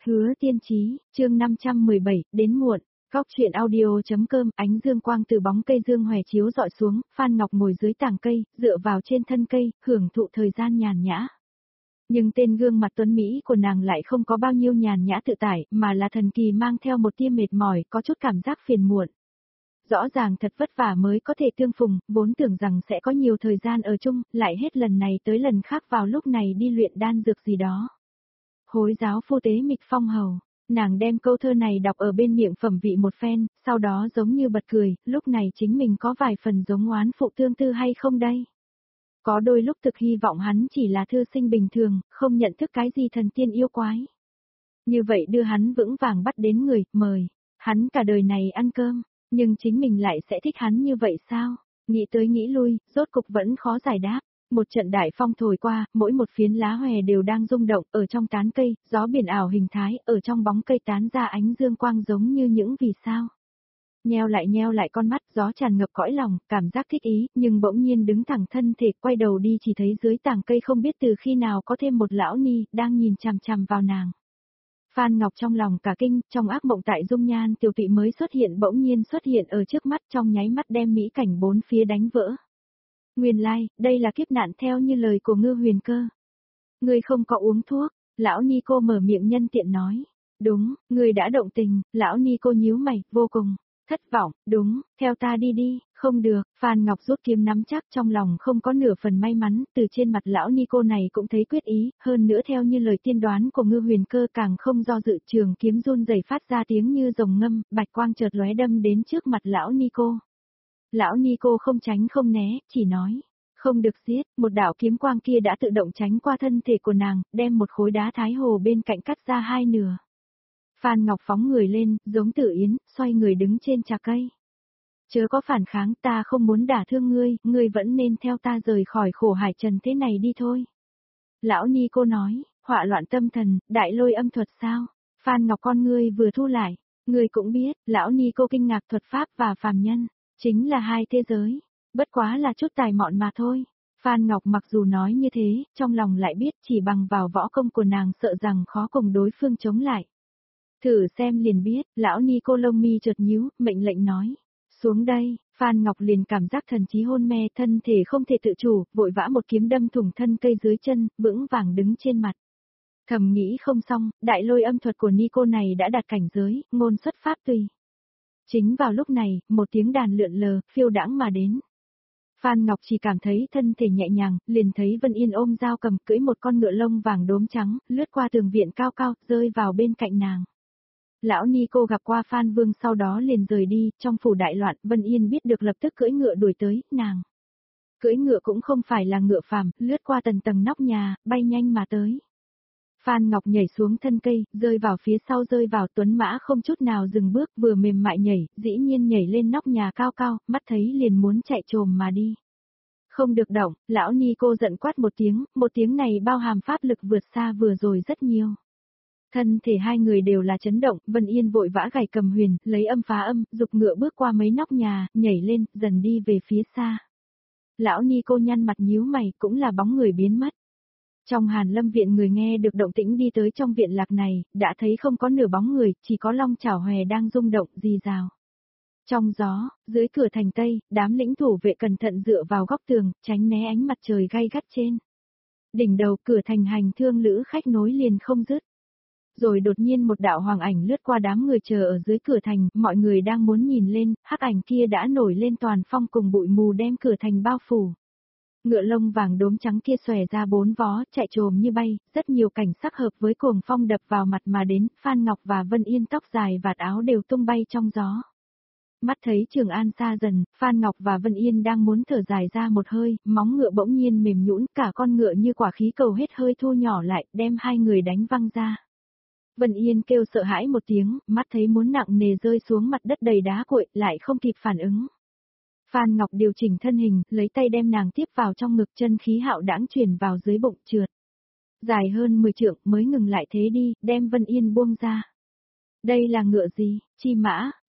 Hứa Tiên Chí, chương 517, đến muộn. Góc chuyện audio.com. Ánh dương quang từ bóng cây dương hòe chiếu dọi xuống, Phan Ngọc ngồi dưới tàng cây, dựa vào trên thân cây, hưởng thụ thời gian nhàn nhã. Nhưng tên gương mặt tuấn Mỹ của nàng lại không có bao nhiêu nhàn nhã tự tại, mà là thần kỳ mang theo một tia mệt mỏi, có chút cảm giác phiền muộn. Rõ ràng thật vất vả mới có thể tương phùng, vốn tưởng rằng sẽ có nhiều thời gian ở chung, lại hết lần này tới lần khác vào lúc này đi luyện đan dược gì đó. Hối giáo phu tế mịch phong hầu, nàng đem câu thơ này đọc ở bên miệng phẩm vị một phen, sau đó giống như bật cười, lúc này chính mình có vài phần giống oán phụ tương tư hay không đây? Có đôi lúc thực hy vọng hắn chỉ là thư sinh bình thường, không nhận thức cái gì thần tiên yêu quái. Như vậy đưa hắn vững vàng bắt đến người, mời, hắn cả đời này ăn cơm, nhưng chính mình lại sẽ thích hắn như vậy sao? Nghĩ tới nghĩ lui, rốt cục vẫn khó giải đáp. Một trận đại phong thổi qua, mỗi một phiến lá hòe đều đang rung động, ở trong tán cây, gió biển ảo hình thái, ở trong bóng cây tán ra ánh dương quang giống như những vì sao. Nheo lại con mắt, gió tràn ngập cõi lòng, cảm giác thích ý, nhưng bỗng nhiên đứng thẳng thân thể, quay đầu đi chỉ thấy dưới tàng cây không biết từ khi nào có thêm một lão ni, đang nhìn chằm chằm vào nàng. Phan Ngọc trong lòng cả kinh, trong ác mộng tại dung nhan tiểu tụy mới xuất hiện bỗng nhiên xuất hiện ở trước mắt trong nháy mắt đem mỹ cảnh bốn phía đánh vỡ. Nguyên lai, đây là kiếp nạn theo như lời của Ngư Huyền Cơ. Ngươi không có uống thuốc, lão ni cô mở miệng nhân tiện nói. Đúng, ngươi đã động tình, lão ni cô nhíu mày, vô cùng thất vọng, đúng, theo ta đi đi, không được, Phan Ngọc rút kiếm nắm chắc trong lòng không có nửa phần may mắn, từ trên mặt lão ni cô này cũng thấy quyết ý, hơn nữa theo như lời tiên đoán của Ngư Huyền Cơ càng không do dự trường kiếm run rẩy phát ra tiếng như rồng ngâm, bạch quang chợt lóe đâm đến trước mặt lão ni cô. Lão ni cô không tránh không né, chỉ nói, không được giết, một đạo kiếm quang kia đã tự động tránh qua thân thể của nàng, đem một khối đá thái hồ bên cạnh cắt ra hai nửa. Phan Ngọc phóng người lên, giống Tử Yến, xoay người đứng trên trà cây. Chớ có phản kháng, ta không muốn đả thương ngươi vẫn nên theo ta rời khỏi khổ hải trần thế này đi thôi. Lão ni cô nói, họa loạn tâm thần, đại lôi âm thuật sao? Phan Ngọc con ngươi vừa thu lại, ngươi cũng biết, lão ni cô kinh ngạc thuật pháp và phàm nhân, chính là hai thế giới, bất quá là chút tài mọn mà thôi. Phan Ngọc mặc dù nói như thế, trong lòng lại biết chỉ bằng vào võ công của nàng sợ rằng khó cùng đối phương chống lại. Thử xem liền biết, lão ni cô lông mi chợt nhíu, mệnh lệnh nói. Xuống đây, Phan Ngọc liền cảm giác thần trí hôn mê, thân thể không thể tự chủ, vội vã một kiếm đâm thủng thân cây dưới chân, vững vàng đứng trên mặt. Thầm nghĩ không xong, đại lôi âm thuật của ni cô này đã đạt cảnh giới, ngôn xuất pháp tùy. Chính vào lúc này, một tiếng đàn lượn lờ, phiêu đãng mà đến. Phan Ngọc chỉ cảm thấy thân thể nhẹ nhàng, liền thấy Vân Yên ôm dao cầm cưỡi một con ngựa lông vàng đốm trắng, lướt qua tường viện cao cao, rơi vào bên cạnh nàng. Lão ni cô gặp qua Phan Vương sau đó liền rời đi, trong phủ đại loạn, Vân Yên biết được lập tức cưỡi ngựa đuổi tới, nàng. Cưỡi ngựa cũng không phải là ngựa phàm, lướt qua tầng nóc nhà, bay nhanh mà tới. Phan Ngọc nhảy xuống thân cây, rơi vào phía sau rơi vào tuấn mã không chút nào dừng bước vừa mềm mại nhảy, dĩ nhiên nhảy lên nóc nhà cao cao, mắt thấy liền muốn chạy trồm mà đi. Không được động, lão ni cô giận quát một tiếng này bao hàm pháp lực vượt xa vừa rồi rất nhiều. Thân thể hai người đều là chấn động, Vân Yên vội vã gảy cầm huyền, lấy âm phá âm, dục ngựa bước qua mấy nóc nhà, nhảy lên, dần đi về phía xa. Lão ni cô nhăn mặt nhíu mày, cũng là bóng người biến mất. Trong Hàn Lâm viện người nghe được động tĩnh đi tới trong viện lạc này, đã thấy không có nửa bóng người, chỉ có long chảo hòe đang rung động rì rào. Trong gió, dưới cửa thành Tây, đám lĩnh thủ vệ cẩn thận dựa vào góc tường, tránh né ánh mặt trời gay gắt trên. Đỉnh đầu cửa thành hành thương lữ khách nối liền không dứt. Rồi đột nhiên một đạo hoàng ảnh lướt qua đám người chờ ở dưới cửa thành, mọi người đang muốn nhìn lên, hắc ảnh kia đã nổi lên toàn phong cùng bụi mù đem cửa thành bao phủ. Ngựa lông vàng đốm trắng kia xòe ra bốn vó, chạy trồm như bay, rất nhiều cảnh sắc hợp với cuồng phong đập vào mặt mà đến, Phan Ngọc và Vân Yên tóc dài vạt áo đều tung bay trong gió. Mắt thấy Trường An xa dần, Phan Ngọc và Vân Yên đang muốn thở dài ra một hơi, móng ngựa bỗng nhiên mềm nhũn, cả con ngựa như quả khí cầu hết hơi thu nhỏ lại, đem hai người đánh văng ra. Vân Yên kêu sợ hãi một tiếng, mắt thấy muốn nặng nề rơi xuống mặt đất đầy đá cuội, lại không kịp phản ứng. Phan Ngọc điều chỉnh thân hình, lấy tay đem nàng tiếp vào trong ngực, chân khí hạo đãng truyền vào dưới bụng trượt. Dài hơn 10 trượng mới ngừng lại thế đi, đem Vân Yên buông ra. Đây là ngựa gì? Chi mã?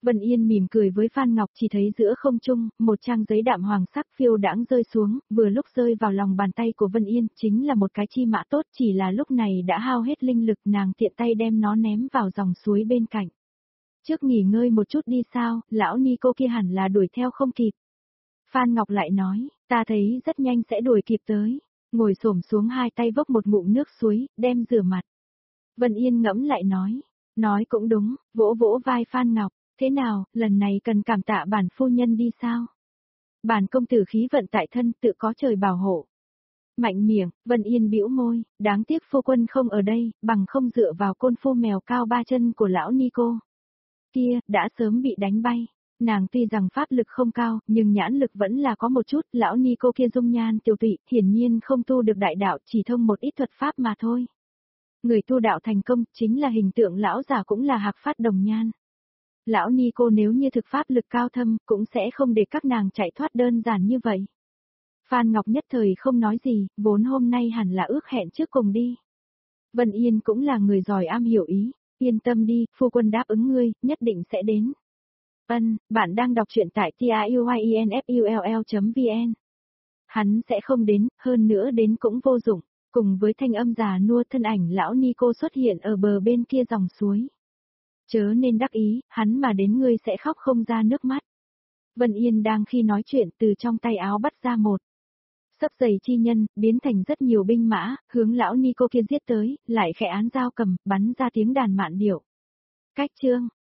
Vân Yên mỉm cười với Phan Ngọc, chỉ thấy giữa không trung, một trang giấy đạm hoàng sắc phiêu đãng rơi xuống, vừa lúc rơi vào lòng bàn tay của Vân Yên, chính là một cái chi mã tốt, chỉ là lúc này đã hao hết linh lực, nàng tiện tay đem nó ném vào dòng suối bên cạnh. Trước nghỉ ngơi một chút đi sao, lão Nico kia hẳn là đuổi theo không kịp. Phan Ngọc lại nói, ta thấy rất nhanh sẽ đuổi kịp tới. Ngồi xổm xuống hai tay vốc một ngụm nước suối, đem rửa mặt. Vân Yên ngẫm lại nói cũng đúng, vỗ vỗ vai Phan Ngọc, thế nào, lần này cần cảm tạ bản phu nhân đi sao? Bản công tử khí vận tại thân tự có trời bảo hộ. Mạnh miệng, Vân Yên bĩu môi, đáng tiếc phu quân không ở đây, bằng không dựa vào côn phu mèo cao ba chân của lão Nico. Kia, đã sớm bị đánh bay. Nàng tuy rằng pháp lực không cao, nhưng nhãn lực vẫn là có một chút, lão Nico kia dung nhan tiểu tụy, hiển nhiên không tu được đại đạo, chỉ thông một ít thuật pháp mà thôi. Người tu đạo thành công, chính là hình tượng lão già cũng là hạc phát đồng nhan. Lão Nico nếu như thực pháp lực cao thâm, cũng sẽ không để các nàng chạy thoát đơn giản như vậy. Phan Ngọc nhất thời không nói gì, vốn hôm nay hẳn là ước hẹn trước cùng đi. Vân Yên cũng là người giỏi am hiểu ý, yên tâm đi, phu quân đáp ứng ngươi, nhất định sẽ đến. Bạn đang đọc truyện tại tiuyinfull.vn. Hắn sẽ không đến, hơn nữa đến cũng vô dụng, cùng với thanh âm già nua thân ảnh lão Nico xuất hiện ở bờ bên kia dòng suối. Chớ nên đắc ý, hắn mà đến ngươi sẽ khóc không ra nước mắt. Vân Yên đang khi nói chuyện từ trong tay áo bắt ra một sấp giày chi nhân, biến thành rất nhiều binh mã, hướng lão Nico kia giết tới, lại khẽ án dao cầm, bắn ra tiếng đàn mạn điệu. Cách chương